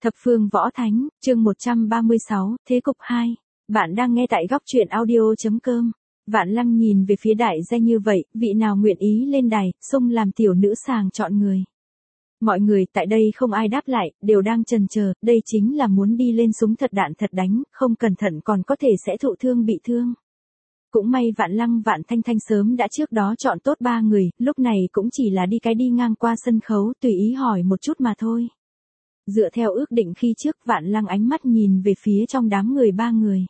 Thập phương võ thánh, chương 136, thế cục 2. Bạn đang nghe tại góc truyện audio.com. Vạn Lăng nhìn về phía đại gia như vậy, vị nào nguyện ý lên đài, xung làm tiểu nữ sàng chọn người. Mọi người tại đây không ai đáp lại, đều đang chần chờ, đây chính là muốn đi lên súng thật đạn thật đánh, không cẩn thận còn có thể sẽ thụ thương bị thương. Cũng may Vạn Lăng Vạn Thanh Thanh sớm đã trước đó chọn tốt 3 người, lúc này cũng chỉ là đi ngang qua sân khấu tùy ý hỏi một chút mà thôi. Dựa theo ước định khi trước Vạn Lăng ánh mắt nhìn về phía trong đám người 3 người.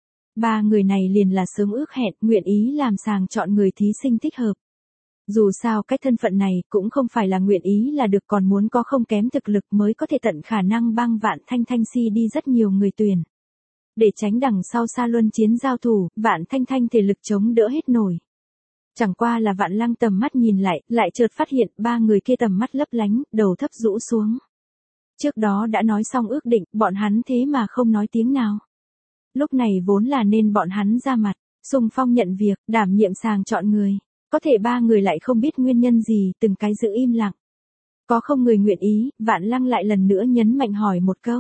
3 người này liền là sớm ước hẹn, nguyện ý làm sàng chọn người thí sinh thích hợp. Dù sao cái thân phận này cũng không phải là nguyện ý là được, còn muốn có không kém thực lực mới có thể tận khả năng băng Vạn Thanh Thanh si đi rất nhiều người tuyển. Để tránh đằng sau xa luân chiến giao thủ, Vạn Thanh Thanh thể lực chống đỡ hết nổi. Chẳng qua là Vạn Lăng tầm mắt nhìn lại chợt phát hiện 3 người kia tầm mắt lấp lánh, đầu thấp rũ xuống. Trước đó đã nói xong ước định, bọn hắn thế mà không nói tiếng nào. Lúc này vốn là nên bọn hắn ra mặt, xung phong nhận việc, đảm nhiệm sàng chọn người. Có thể 3 người lại không biết nguyên nhân gì, từng cái giữ im lặng. Có không người nguyện ý, Vạn Lăng lại lần nữa nhấn mạnh hỏi một câu.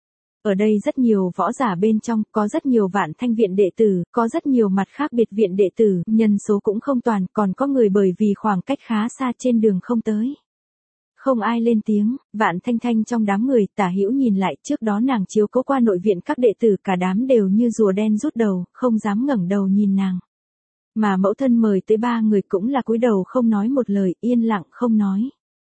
Ở đây rất nhiều võ giả bên trong, có rất nhiều Vạn Thanh viện đệ tử, có rất nhiều mặt khác biệt viện đệ tử, nhân số cũng không toàn, còn có người bởi vì khoảng cách khá xa trên đường không tới. Không ai lên tiếng, Vạn Thanh Thanh trong đám người tả hữu nhìn lại, trước đó nàng chiếu cố qua nội viện các đệ tử cả đám đều như rùa đen rút đầu, không dám ngẩng đầu nhìn nàng. Mà mẫu thân mời tới 3 người cũng là cúi đầu không nói một lời, yên lặng không nói.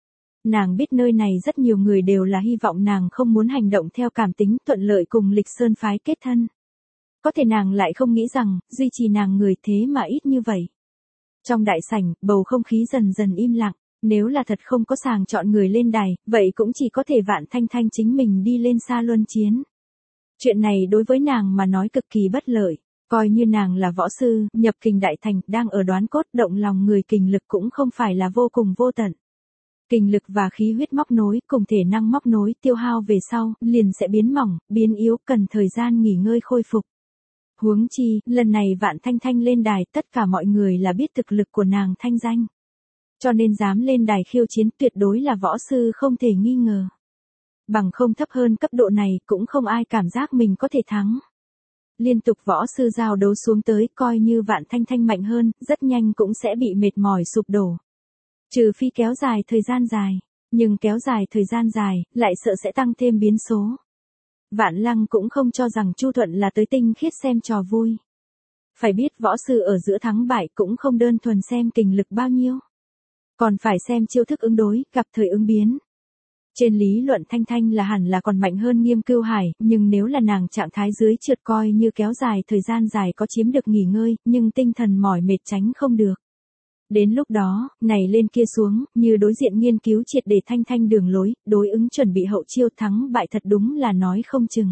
Nàng biết nơi này rất nhiều người đều là hy vọng nàng không muốn hành động theo cảm tính, thuận lợi cùng Lịch Sơn phái kết thân. Có thể nàng lại không nghĩ rằng, duy trì nàng người thế mà ít như vậy. Trong đại sảnh, bầu không khí dần dần im lặng. Nếu là thật không có sàng chọn người lên đài, vậy cũng chỉ có thể Vạn Thanh Thanh chính mình đi lên xa luân chiến. Chuyện này đối với nàng mà nói cực kỳ bất lợi, coi như nàng là võ sư, nhập kình đại thành, đang ở đoán cốt động lòng người, kình lực cũng không phải là vô cùng vô tận. Kình lực và khí huyết móc nối, cùng thể năng móc nối tiêu hao về sau, liền sẽ biến mỏng, biến yếu, cần thời gian nghỉ ngơi khôi phục. Huống chi, lần này Vạn Thanh Thanh lên đài, tất cả mọi người là biết thực lực của nàng thanh danh. Cho nên dám lên đài khiêu chiến tuyệt đối là võ sư không thể nghi ngờ. Bằng không thấp hơn cấp độ này cũng không ai cảm giác mình có thể thắng. Liên tục võ sư giao đấu xuống tới, coi như Vạn Thanh Thanh mạnh hơn, rất nhanh cũng sẽ bị mệt mỏi sụp đổ. Trừ phi kéo dài thời gian dài, nhưng kéo dài thời gian dài, lại sợ sẽ tăng thêm biến số. Vạn Lăng cũng không cho rằng Chu Thuận là tới tinh khiết xem trò vui. Phải biết võ sư ở giữa thắng bại cũng không đơn thuần xem kình lực bao nhiêu. Còn phải xem chiêu thức ứng đối, gặp thời ứng biến. Trên lý luận Thanh Thanh là hẳn là còn mạnh hơn Nghiêm Cưu Hải, nhưng nếu là nàng trạng thái dưới trượt coi như kéo dài thời gian dài có chiếm được nghỉ ngơi, nhưng tinh thần mỏi mệt tránh không được. Đến lúc đó, này lên kia xuống, như đối diện nghiên cứu triệt để Thanh Thanh đường lối, đối ứng chuẩn bị hậu chiêu thắng bại thật đúng là nói không chừng.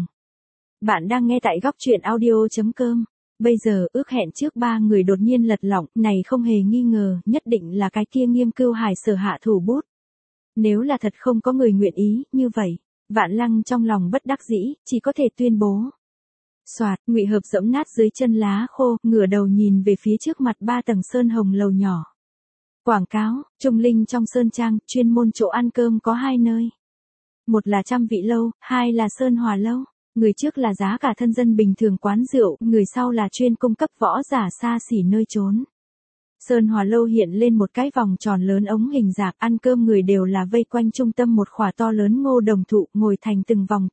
Bạn đang nghe tại góc truyện audio.com. Bây giờ ước hẹn trước 3 người đột nhiên lật lọng, này không hề nghi ngờ, nhất định là cái kia Nghiêm Cưu Hải sở hạ thủ bút. Nếu là thật không có người nguyện ý, như vậy, Vạn Lăng trong lòng bất đắc dĩ, chỉ có thể tuyên bố. Soạt, Ngụy Hợp giẫm nát dưới chân lá khô, ngửa đầu nhìn về phía trước mặt 3 tầng sơn hồng lầu nhỏ. Quảng cáo, Trung Linh trong sơn trang, chuyên môn chỗ ăn cơm có 2 nơi. Một là Trăm Vị Lâu, 2 là Sơn Hòa Lâu. Người trước là giá cả thân dân bình thường quán rượu, người sau là chuyên cung cấp võ giả xa xỉ nơi trốn. Sơn Hòa Lâu hiện lên một cái vòng tròn lớn ống hình rạc, ăn cơm người đều là vây quanh trung tâm một khỏa to lớn ngô đồng thụ, ngồi thành từng vòng.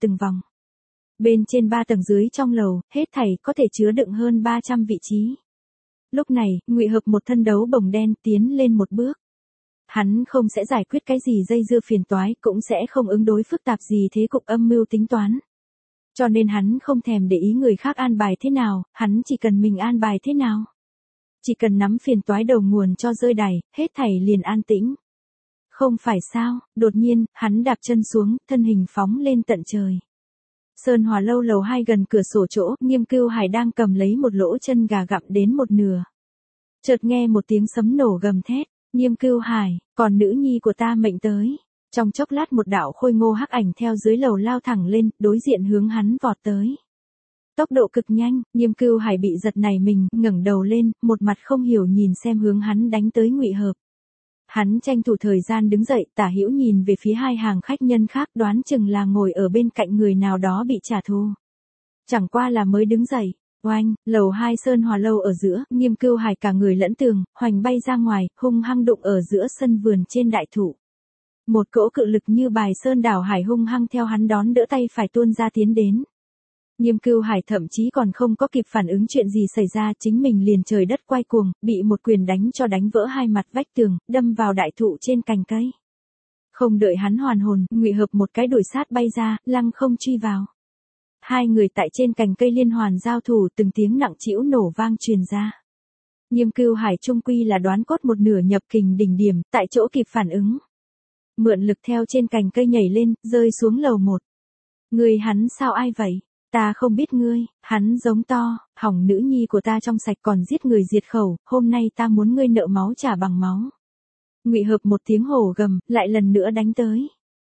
Bên trên 3 tầng dưới trong lầu, hết thảy có thể chứa đựng hơn 300 vị trí. Lúc này, Ngụy Hợp một thân đấu bồng đen tiến lên một bước. Hắn không sẽ giải quyết cái gì dây dưa phiền toái, cũng sẽ không ứng đối phức tạp gì thế cục âm mưu tính toán. Cho nên hắn không thèm để ý người khác an bài thế nào, hắn chỉ cần mình an bài thế nào. Chỉ cần nắm phiền toái đầu nguồn cho rơi đày, hết thảy liền an tĩnh. Không phải sao, đột nhiên, hắn đạp chân xuống, thân hình phóng lên tận trời. Sơn Hòa Lâu lầu 2 gần cửa sổ chỗ, Nghiêm Cưu Hải đang cầm lấy một lỗ chân gà gặm đến một nửa. Chợt nghe một tiếng sấm nổ gầm thét, Nghiêm Cưu Hải, còn nữ nhi của ta mệnh tới. Trong chốc lát một đạo khôi ngô hắc ảnh theo dưới lầu lao thẳng lên, đối diện hướng hắn vọt tới. Tốc độ cực nhanh, Nghiêm Cưu Hải bị giật nảy mình, ngẩng đầu lên, một mặt không hiểu nhìn xem hướng hắn đánh tới Ngụy Hợp. Hắn tranh thủ thời gian đứng dậy, tả hữu nhìn về phía hai hàng khách nhân khác, đoán chừng là ngồi ở bên cạnh người nào đó bị trả thù. Chẳng qua là mới đứng dậy, oanh, lầu 2 Sơn Hòa lâu ở giữa, Nghiêm Cưu Hải cả người lẫn tường, hoành bay ra ngoài, hung hăng đụng ở giữa sân vườn trên đại thụ. Một cỗ cự lực như bài sơn đảo hải hung hăng theo hắn đón đỡ tay phải tuôn ra tiến đến. Nghiêm Cưu Hải thậm chí còn không có kịp phản ứng chuyện gì xảy ra, chính mình liền trời đất quay cuồng, bị một quyền đánh cho đánh vỡ hai mặt vách tường, đâm vào đại thụ trên cành cây. Không đợi hắn hoàn hồn, Ngụy Hợp một cái đuổi sát bay ra, lăng không truy vào. Hai người tại trên cành cây liên hoàn giao thủ, từng tiếng nặng trĩu nổ vang truyền ra. Nghiêm Cưu Hải trung quy là đoán cốt một nửa nhập kình đỉnh điểm, tại chỗ kịp phản ứng. Mượn lực theo trên cành cây nhảy lên, rơi xuống lầu 1. Người hắn sao ai vậy? Ta không biết ngươi, hắn giống to, hỏng nữ nhi của ta trong sạch còn giết người diệt khẩu, hôm nay ta muốn ngươi nợ máu trả bằng máu. Ngụy Hợp một tiếng hổ gầm, lại lần nữa đánh tới.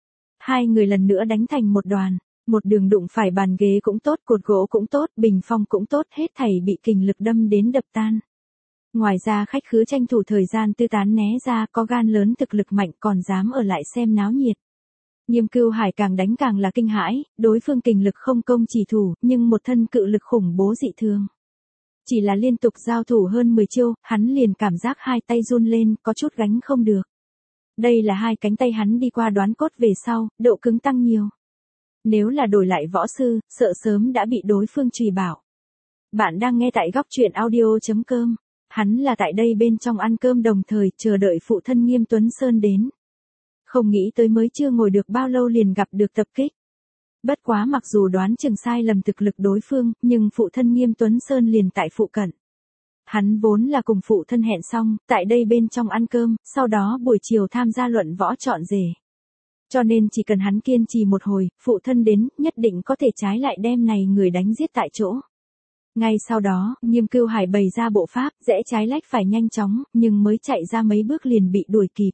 Hai người lần nữa đánh thành một đoàn, một đường đụng phải bàn ghế cũng tốt, cột gỗ cũng tốt, bình phong cũng tốt, hết thảy bị kình lực đâm đến đập tan. Ngoài ra khách khứa tranh thủ thời gian tư tán né ra, có gan lớn thực lực mạnh còn dám ở lại xem náo nhiệt. Nghiêm Cưu Hải càng đánh càng là kinh hãi, đối phương kình lực không công chỉ thủ, nhưng một thân cự lực khủng bố dị thường. Chỉ là liên tục giao thủ hơn 10 chiêu, hắn liền cảm giác hai tay run lên, có chút gánh không được. Đây là hai cánh tay hắn đi qua đoán cốt về sau, độ cứng tăng nhiều. Nếu là đổi lại võ sư, sợ sớm đã bị đối phương trùy bảo. Bạn đang nghe tại góc truyện audio.com. Hắn là tại đây bên trong ăn cơm đồng thời chờ đợi phụ thân Nghiêm Tuấn Sơn đến. Không nghĩ tới mới chưa ngồi được bao lâu liền gặp được tập kích. Bất quá mặc dù đoán chừng sai lầm thực lực đối phương, nhưng phụ thân Nghiêm Tuấn Sơn liền tại phụ cận. Hắn vốn là cùng phụ thân hẹn xong, tại đây bên trong ăn cơm, sau đó buổi chiều tham gia luận võ chọn rể. Cho nên chỉ cần hắn kiên trì một hồi, phụ thân đến, nhất định có thể trái lại đem này người đánh giết tại chỗ. Ngay sau đó, Nghiêm Cưu Hải bày ra bộ pháp, rẽ trái lách phải nhanh chóng, nhưng mới chạy ra mấy bước liền bị đuổi kịp.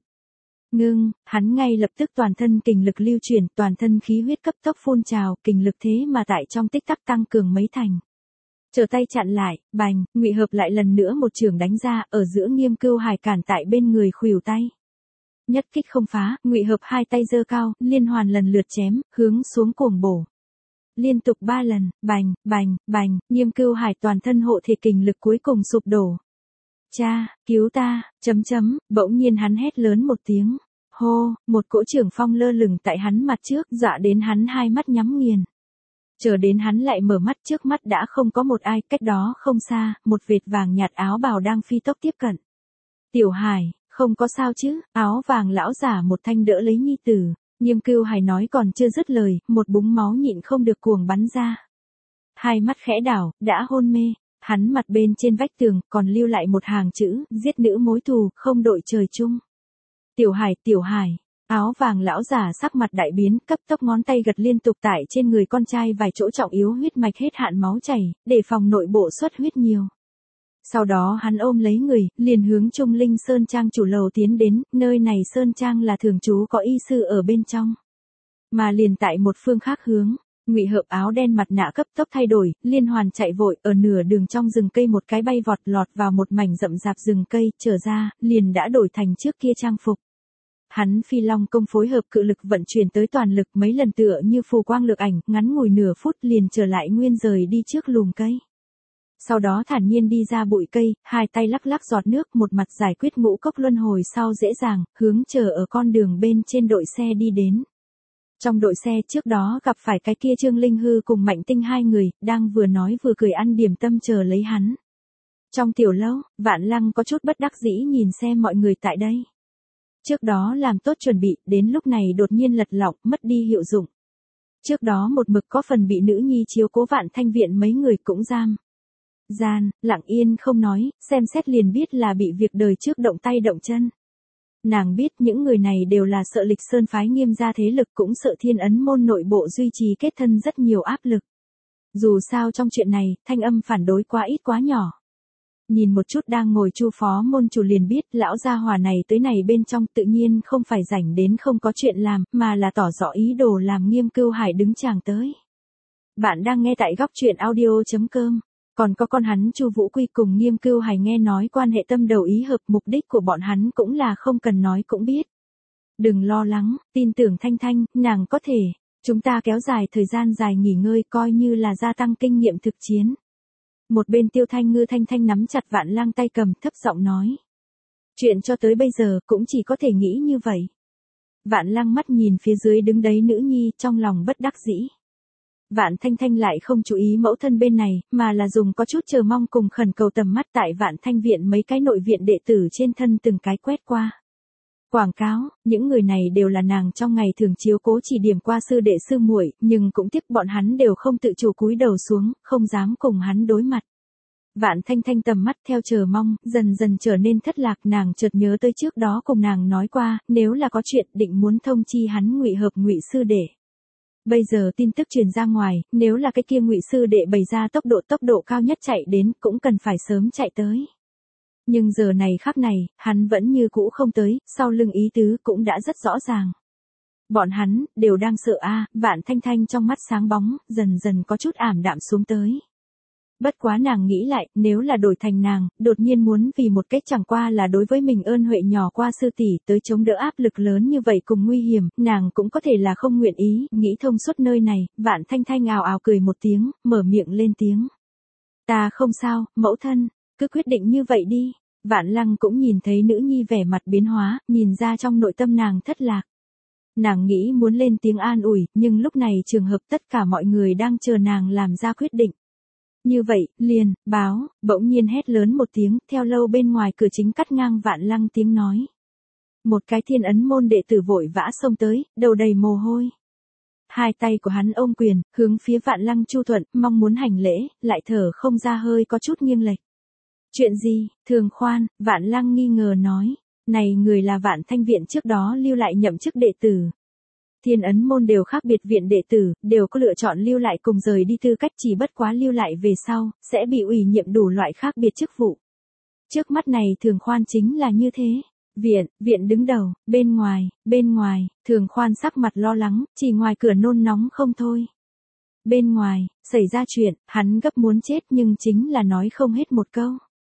Hắn ngay lập tức toàn thân kình lực lưu chuyển, toàn thân khí huyết cấp tốc phun trào, kình lực thế mà tại trong tích tắc tăng cường mấy thành. Trở tay chặn lại, bành, Ngụy Hợp lại lần nữa một trường đánh ra, ở giữa Nghiêm Cưu Hải cản tại bên người khuỷu tay. Nhất kích không phá, Ngụy Hợp hai tay giơ cao, liên hoàn lần lượt chém, hướng xuống cuồng bổ. Liên tục 3 lần, bành, bành, bành, Nghiêm Cưu Hải toàn thân hộ thể kình lực cuối cùng sụp đổ. Cha, cứu ta, bỗng nhiên hắn hét lớn một tiếng. Hô, một cỗ trưởng phong lơ lửng tại hắn mặt trước, dọa đến hắn hai mắt nhắm nghiền. Chờ đến hắn lại mở mắt, trước mắt đã không có một ai, cách đó không xa, một vệt vàng nhạt áo bào đang phi tốc tiếp cận. Tiểu Hải, không có sao chứ? Áo vàng lão giả một thanh đỡ lấy nhi tử. Nghiêm Cưu Hải nói còn chưa dứt lời, một búng máu nhịn không được cuồng bắn ra. Hai mắt khẽ đảo, đã hôn mê. Hắn mặt bên trên vách tường, còn lưu lại một hàng chữ, giết nữ mối thù, không đội trời chung. Tiểu Hải, áo vàng lão giả sắc mặt đại biến, cấp tốc ngón tay gật liên tục tại trên người con trai vài chỗ trọng yếu huyết mạch hết hạn máu chảy, để phòng nội bộ xuất huyết nhiều. Sau đó hắn ôm lấy người, liền hướng Trung Linh Sơn Trang chủ lầu tiến đến, nơi này Sơn Trang là thường trú có y sư ở bên trong. Mà liền tại một phương khác hướng, Ngụy Hợp áo đen mặt nạ cấp tốc thay đổi, liên hoàn chạy vội, ở nửa đường trong rừng cây một cái bay vọt lọt vào một mảnh rậm rạp rừng cây, trở ra, liền đã đổi thành trước kia trang phục. Hắn phi long công phối hợp cự lực vận chuyển tới toàn lực mấy lần tựa như phù quang lực ảnh, ngắn ngủi nửa phút liền trở lại nguyên rời đi trước lùm cây. Sau đó thản nhiên đi ra bụi cây, hai tay lắc lắc giọt nước, một mặt giải quyết ngũ cốc luân hồi sau dễ dàng, hướng chờ ở con đường bên trên đội xe đi đến. Trong đội xe trước đó gặp phải cái kia Trương Linh Hư cùng Mạnh Tinh hai người, đang vừa nói vừa cười ăn điểm tâm chờ lấy hắn. Trong tiểu lâu, Vạn Lăng có chút bất đắc dĩ nhìn xem mọi người tại đây. Trước đó làm tốt chuẩn bị, đến lúc này đột nhiên lật lọng, mất đi hiệu dụng. Trước đó một mực có phần bị nữ nhi chiếu cố Vạn Thanh viện mấy người cũng lặng yên không nói, xem xét liền biết là bị việc đời trước động tay động chân. Nàng biết những người này đều là sợ Lịch Sơn phái Nghiêm gia thế lực, cũng sợ Thiên Ấn môn nội bộ duy trì kết thân rất nhiều áp lực. Dù sao trong chuyện này, thanh âm phản đối quá ít quá nhỏ. Nhìn một chút đang ngồi Chu phó môn chủ liền biết lão gia hỏa này tới này bên trong tự nhiên không phải rảnh đến không có chuyện làm, mà là tỏ rõ ý đồ làm Nghiêm Cưu Hải đứng chàng tới. Bạn đang nghe tại góc truyện audio.com. Còn có con hắn Chu Vũ Quy cùng Nghiêm Cưu Hải nghe nói quan hệ tâm đầu ý hợp, mục đích của bọn hắn cũng là không cần nói cũng biết. Đừng lo lắng, tin tưởng Thanh Thanh, nàng có thể. Chúng ta kéo dài thời gian dài nghỉ ngơi coi như là gia tăng kinh nghiệm thực chiến. Một bên Tiêu Thanh Ngư Thanh Thanh nắm chặt Vạn Lăng tay cầm thấp giọng nói. Chuyện cho tới bây giờ cũng chỉ có thể nghĩ như vậy. Vạn Lăng mắt nhìn phía dưới đứng đấy nữ nhi trong lòng bất đắc dĩ. Vạn Thanh Thanh lại không chú ý mẫu thân bên này, mà là dùng có chút chờ mong cùng khẩn cầu tầm mắt tại Vạn Thanh viện mấy cái nội viện đệ tử trên thân từng cái quét qua. Quảng cáo, những người này đều là nàng trong ngày thường chiếu cố chỉ điểm qua sư đệ sư muội, nhưng cũng tiếc bọn hắn đều không tự chủ cúi đầu xuống, không dám cùng hắn đối mặt. Vạn Thanh Thanh tầm mắt theo chờ mong, dần dần trở nên thất lạc, nàng chợt nhớ tới trước đó cùng nàng nói qua, nếu là có chuyện định muốn thông chi hắn Ngụy Hợp Ngụy sư đệ. Bây giờ tin tức truyền ra ngoài, nếu là cái kia Ngụy sư đệ bày ra tốc độ cao nhất chạy đến, cũng cần phải sớm chạy tới. Nhưng giờ này khắc này, hắn vẫn như cũ không tới, sau lưng ý tứ cũng đã rất rõ ràng. Bọn hắn đều đang sợ Vạn Thanh Thanh trong mắt sáng bóng, dần dần có chút ảm đạm xuống tới. Bất quá nàng nghĩ lại, nếu là đổi thành nàng, đột nhiên muốn vì một cách chẳng qua là đối với mình ơn huệ nhỏ qua sư tỷ tới chống đỡ áp lực lớn như vậy cùng nguy hiểm, nàng cũng có thể là không nguyện ý, nghĩ thông suốt nơi này, Vạn Thanh Thanh ào ào cười một tiếng, mở miệng lên tiếng. Ta không sao, mẫu thân, cứ quyết định như vậy đi. Vạn Lăng cũng nhìn thấy nữ nhi vẻ mặt biến hóa, nhìn ra trong nội tâm nàng thất lạc. Nàng nghĩ muốn lên tiếng an ủi, nhưng lúc này trường hợp tất cả mọi người đang chờ nàng làm ra quyết định. Như vậy, liền, báo, bỗng nhiên hét lớn một tiếng, theo lâu bên ngoài cửa chính cắt ngang Vạn Lăng tiếng nói. Một cái Thiên Ấn môn đệ tử vội vã xông tới, đầu đầy mồ hôi. Hai tay của hắn ôm quyền, hướng phía Vạn Lăng chu thuận, mong muốn hành lễ, lại thở không ra hơi có chút nghiêng lệch. Chuyện gì, Thường Khoan, Vạn Lăng nghi ngờ nói, này người là Vạn Thanh viện trước đó lưu lại nhậm chức đệ tử. Thiên Ấn môn đều khác biệt viện đệ tử, đều có lựa chọn lưu lại cùng rời đi tư cách, chỉ bất quá lưu lại về sau, sẽ bị ủy nhiệm đủ loại khác biệt chức vụ. Trước mắt này Thường Khoan chính là như thế. Viện đứng đầu, bên ngoài, Thường Khoan sắc mặt lo lắng, chỉ ngoài cửa nôn nóng không thôi. Bên ngoài, xảy ra chuyện, hắn gấp muốn chết nhưng chính là nói không hết một câu.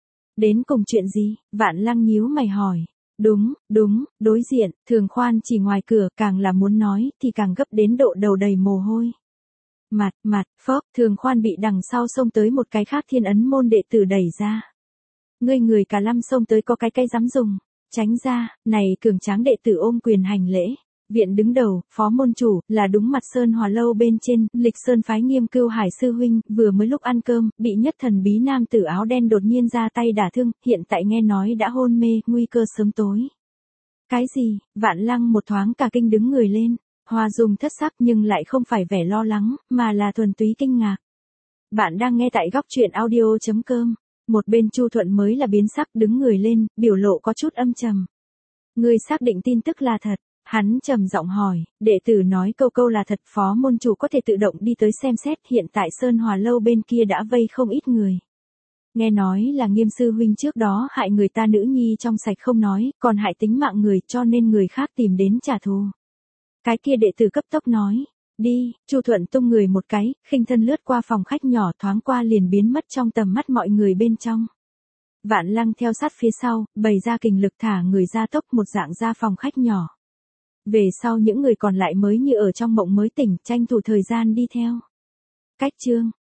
Đến cùng chuyện gì? Vạn Lăng nhíu mày hỏi. Đúng, đối diện, Thường Khoan chỉ ngoài cửa, càng là muốn nói, thì càng gấp đến độ đầu đầy mồ hôi. Phốc, Thường Khoan bị đằng sau xông tới một cái khác Thiên Ấn môn đệ tử đẩy ra. Người cả lâm xông tới có cái dám dùng, tránh ra, này cường tráng đệ tử ôm quyền hành lễ. Viện đứng đầu, phó môn chủ, là đúng mặt Sơn Hòa lâu bên trên, Lịch Sơn phái Nghiêm Cưu Hải sư huynh, vừa mới lúc ăn cơm, bị nhất thần bí nam tử áo đen đột nhiên ra tay đả thương, hiện tại nghe nói đã hôn mê, nguy cơ sớm tối. Cái gì? Vạn Lăng một thoáng cả kinh đứng người lên, Hoa Dung thất sắc nhưng lại không phải vẻ lo lắng, mà là thuần túy kinh ngạc. Bạn đang nghe tại góc truyện audio.com. Một bên Chu Thuận mới là biến sắc đứng người lên, biểu lộ có chút âm trầm. Ngươi xác định tin tức là thật? Hắn trầm giọng hỏi, đệ tử nói câu là thật, phó môn chủ có thể tự động đi tới xem xét, hiện tại Sơn Hòa lâu bên kia đã vây không ít người. Nghe nói là Nghiêm sư huynh trước đó hại người ta nữ nhi trong sạch không nói, còn hại tính mạng người, cho nên người khác tìm đến trả thù. Cái kia đệ tử cấp tốc nói, đi, Chu Thuận tung người một cái, khinh thân lướt qua phòng khách nhỏ, thoáng qua liền biến mất trong tầm mắt mọi người bên trong. Vạn Lăng theo sát phía sau, bày ra kình lực thả người ra tốc một dạng ra phòng khách nhỏ. Về sau những người còn lại mới như ở trong mộng mới tỉnh, tranh thủ thời gian đi theo. Cách chương